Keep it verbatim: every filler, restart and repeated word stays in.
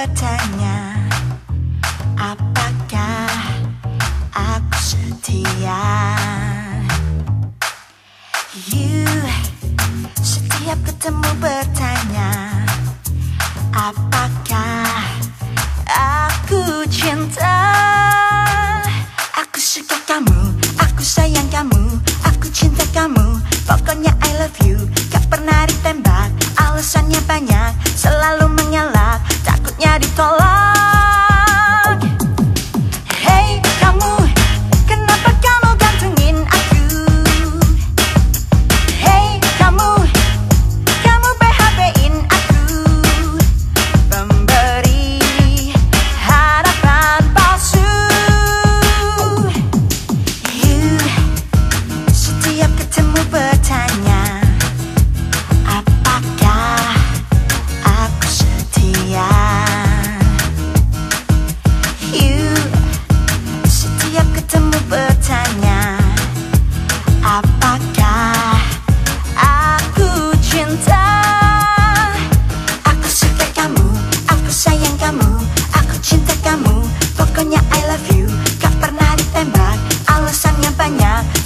bertanya, apakah aku setia? You setiap ketemu bertanya, apakah aku cinta? Aku suka kamu, aku sayang kamu, aku cinta kamu. Pokoknya I love you, gak pernah ditembak. Alasannya banyak, selalu mengelak, takutnya ditolak. Hey kamu, kenapa kamu gantungin aku? Hey kamu, kamu B H B-in aku, pemberi harapan palsu. You setiap ketemu bertanya, apakah aku setia? You setiap ketemu bertanya, apakah aku cinta? Aku suka kamu, aku sayang kamu, aku cinta kamu. Pokoknya I love you, gak pernah ditembak. Alasannya banyak,